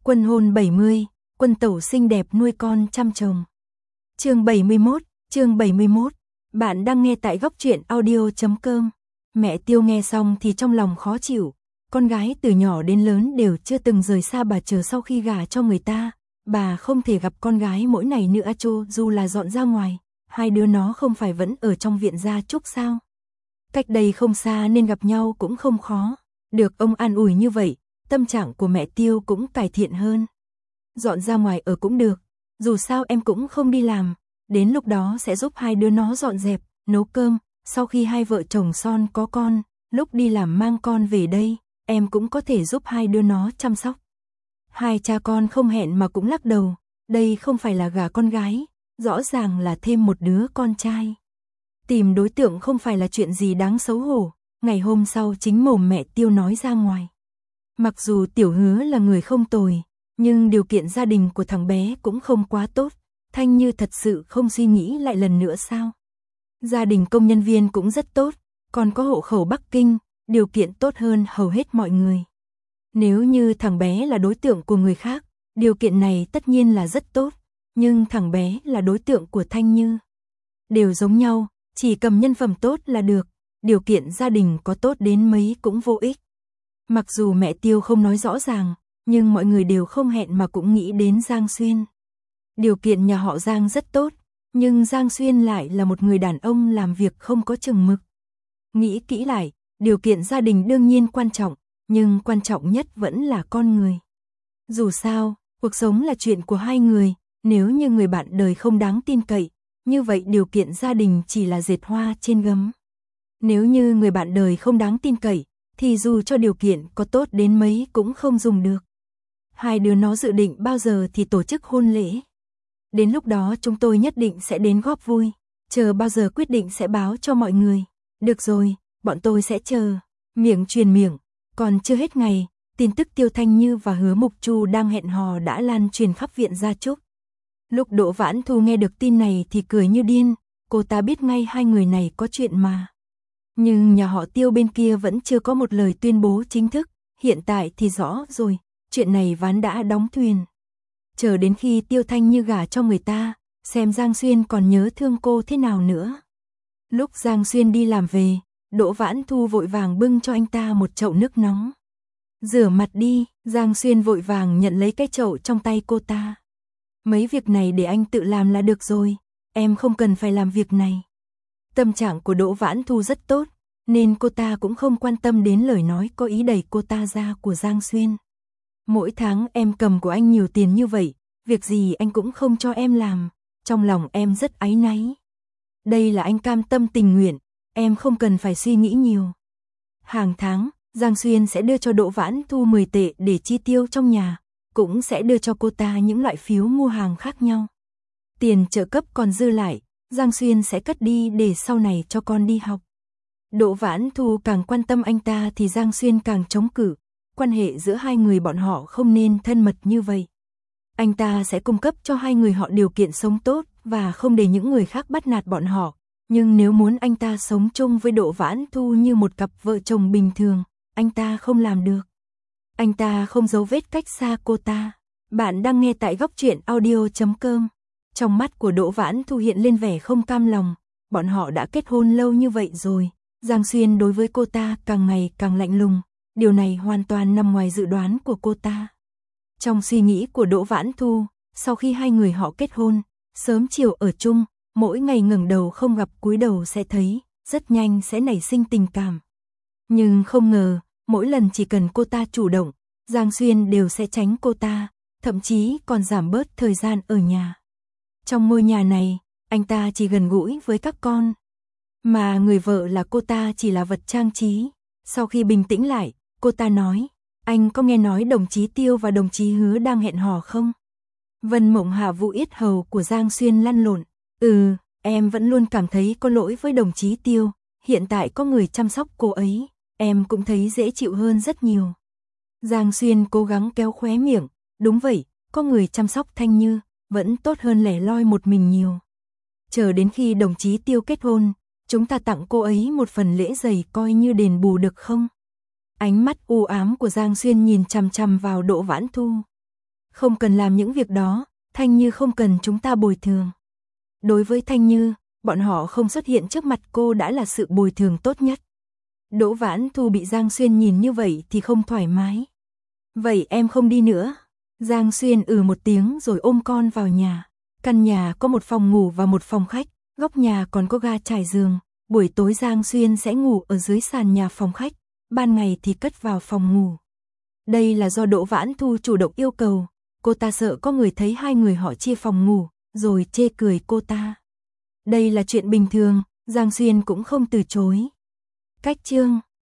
Quân hôn 70, quân tẩu xinh đẹp nuôi con chăm chồng. Chương 71, bạn đang nghe tại góc truyện audio.com. Mẹ Tiêu nghe xong thì trong lòng khó chịu, con gái từ nhỏ đến lớn đều chưa từng rời xa bà, chờ sau khi gả cho người ta, bà không thể gặp con gái mỗi ngày nữa cho dù là dọn ra ngoài, hai đứa nó không phải vẫn ở trong viện gia chúc sao. Cách đây không xa nên gặp nhau cũng không khó, được ông an ủi như vậy, tâm trạng của mẹ Tiêu cũng cải thiện hơn. Dọn ra ngoài ở cũng được, dù sao em cũng không đi làm, đến lúc đó sẽ giúp hai đứa nó dọn dẹp, nấu cơm, sau khi hai vợ chồng son có con, lúc đi làm mang con về đây, em cũng có thể giúp hai đứa nó chăm sóc. Hai cha con không hẹn mà cũng lắc đầu, đây không phải là gả con gái, rõ ràng là thêm một đứa con trai. Tìm đối tượng không phải là chuyện gì đáng xấu hổ, ngày hôm sau chính mồm mẹ Tiêu nói ra ngoài. Mặc dù Tiểu Hứa là người không tồi, nhưng điều kiện gia đình của thằng bé cũng không quá tốt, Thanh Như thật sự không suy nghĩ lại lần nữa sao? Gia đình công nhân viên cũng rất tốt, còn có hộ khẩu Bắc Kinh, điều kiện tốt hơn hầu hết mọi người. Nếu như thằng bé là đối tượng của người khác, điều kiện này tất nhiên là rất tốt, nhưng thằng bé là đối tượng của Thanh Như. Đều giống nhau, chỉ cầm nhân phẩm tốt là được, điều kiện gia đình có tốt đến mấy cũng vô ích. Mặc dù mẹ Tiêu không nói rõ ràng, nhưng mọi người đều không hẹn mà cũng nghĩ đến Giang Xuyên. Điều kiện nhà họ Giang rất tốt, nhưng Giang Xuyên lại là một người đàn ông làm việc không có chừng mực. Nghĩ kỹ lại, điều kiện gia đình đương nhiên quan trọng, nhưng quan trọng nhất vẫn là con người. Dù sao, cuộc sống là chuyện của hai người, nếu như người bạn đời không đáng tin cậy, như vậy điều kiện gia đình chỉ là dệt hoa trên gấm. Nếu như người bạn đời không đáng tin cậy, thì dù cho điều kiện có tốt đến mấy cũng không dùng được. Hai đứa nó dự định bao giờ thì tổ chức hôn lễ. Đến lúc đó chúng tôi nhất định sẽ đến góp vui, chờ bao giờ quyết định sẽ báo cho mọi người. Được rồi, bọn tôi sẽ chờ. Miệng truyền miệng, còn chưa hết ngày, tin tức Tiêu Thanh Như và Hứa Mục Chu đang hẹn hò đã lan truyền khắp viện gia chúc. Lúc Đỗ Vãn Thu nghe được tin này thì cười như điên, cô ta biết ngay hai người này có chuyện mà. Nhưng nhà họ Tiêu bên kia vẫn chưa có một lời tuyên bố chính thức, hiện tại thì rõ rồi, chuyện này ván đã đóng thuyền. Chờ đến khi Tiêu Thanh Như gả cho người ta, xem Giang Xuyên còn nhớ thương cô thế nào nữa. Lúc Giang Xuyên đi làm về, Đỗ Vãn Thu vội vàng bưng cho anh ta một chậu nước nóng. Rửa mặt đi, Giang Xuyên vội vàng nhận lấy cái chậu trong tay cô ta. Mấy việc này để anh tự làm là được rồi, em không cần phải làm việc này. Tâm trạng của Đỗ Vãn Thu rất tốt, nên cô ta cũng không quan tâm đến lời nói có ý đẩy cô ta ra của Giang Xuyên. Mỗi tháng em cầm của anh nhiều tiền như vậy, việc gì anh cũng không cho em làm, trong lòng em rất áy náy. Đây là anh cam tâm tình nguyện, em không cần phải suy nghĩ nhiều. Hàng tháng, Giang Xuyên sẽ đưa cho Đỗ Vãn Thu 10 tệ để chi tiêu trong nhà, cũng sẽ đưa cho cô ta những loại phiếu mua hàng khác nhau. Tiền trợ cấp còn dư lại, Giang Xuyên sẽ cất đi để sau này cho con đi học. Đỗ Vãn Thu càng quan tâm anh ta thì Giang Xuyên càng chống cự, quan hệ giữa hai người bọn họ không nên thân mật như vậy. Anh ta sẽ cung cấp cho hai người họ điều kiện sống tốt và không để những người khác bắt nạt bọn họ, nhưng nếu muốn anh ta sống chung với Đỗ Vãn Thu như một cặp vợ chồng bình thường, anh ta không làm được. Anh ta không giấu vết cách xa cô ta. Bạn đang nghe tại góc truyện audio.com. Trong mắt của Đỗ Vãn Thu hiện lên vẻ không cam lòng, bọn họ đã kết hôn lâu như vậy rồi, Giang Xuyên đối với cô ta càng ngày càng lạnh lùng, điều này hoàn toàn nằm ngoài dự đoán của cô ta. Trong suy nghĩ của Đỗ Vãn Thu, sau khi hai người họ kết hôn, sớm chiều ở chung, mỗi ngày ngẩng đầu không gặp cúi đầu sẽ thấy, rất nhanh sẽ nảy sinh tình cảm. Nhưng không ngờ, mỗi lần chỉ cần cô ta chủ động, Giang Xuyên đều sẽ tránh cô ta, thậm chí còn giảm bớt thời gian ở nhà. Trong ngôi nhà này, anh ta chỉ gần gũi với các con, mà người vợ là cô ta chỉ là vật trang trí. Sau khi bình tĩnh lại, cô ta nói, anh có nghe nói đồng chí Tiêu và đồng chí Hứa đang hẹn hò không? Vân Mộng hạ vụ yết hầu của Giang Xuyên lăn lộn, em vẫn luôn cảm thấy có lỗi với đồng chí Tiêu, hiện tại có người chăm sóc cô ấy, em cũng thấy dễ chịu hơn rất nhiều. Giang Xuyên cố gắng kéo khóe miệng, đúng vậy, có người chăm sóc Thanh Như, vẫn tốt hơn lẻ loi một mình nhiều. Chờ đến khi đồng chí Tiêu kết hôn, chúng ta tặng cô ấy một phần lễ giày coi như đền bù được không? Ánh mắt u ám của Giang Xuyên nhìn chằm chằm vào Đỗ Vãn Thu. Không cần làm những việc đó, Thanh Như không cần chúng ta bồi thường. Đối với Thanh Như, bọn họ không xuất hiện trước mặt cô đã là sự bồi thường tốt nhất. Đỗ Vãn Thu bị Giang Xuyên nhìn như vậy thì không thoải mái. Vậy em không đi nữa. Giang Xuyên một tiếng rồi ôm con vào nhà. Căn nhà có một phòng ngủ và một phòng khách, góc nhà còn có ga trải giường. Buổi tối Giang Xuyên sẽ ngủ ở dưới sàn nhà phòng khách, ban ngày thì cất vào phòng ngủ. Đây là do Đỗ Vãn Thu chủ động yêu cầu, cô ta sợ có người thấy hai người họ chia phòng ngủ, rồi chê cười cô ta. Đây là chuyện bình thường, Giang Xuyên cũng không từ chối. Cách chương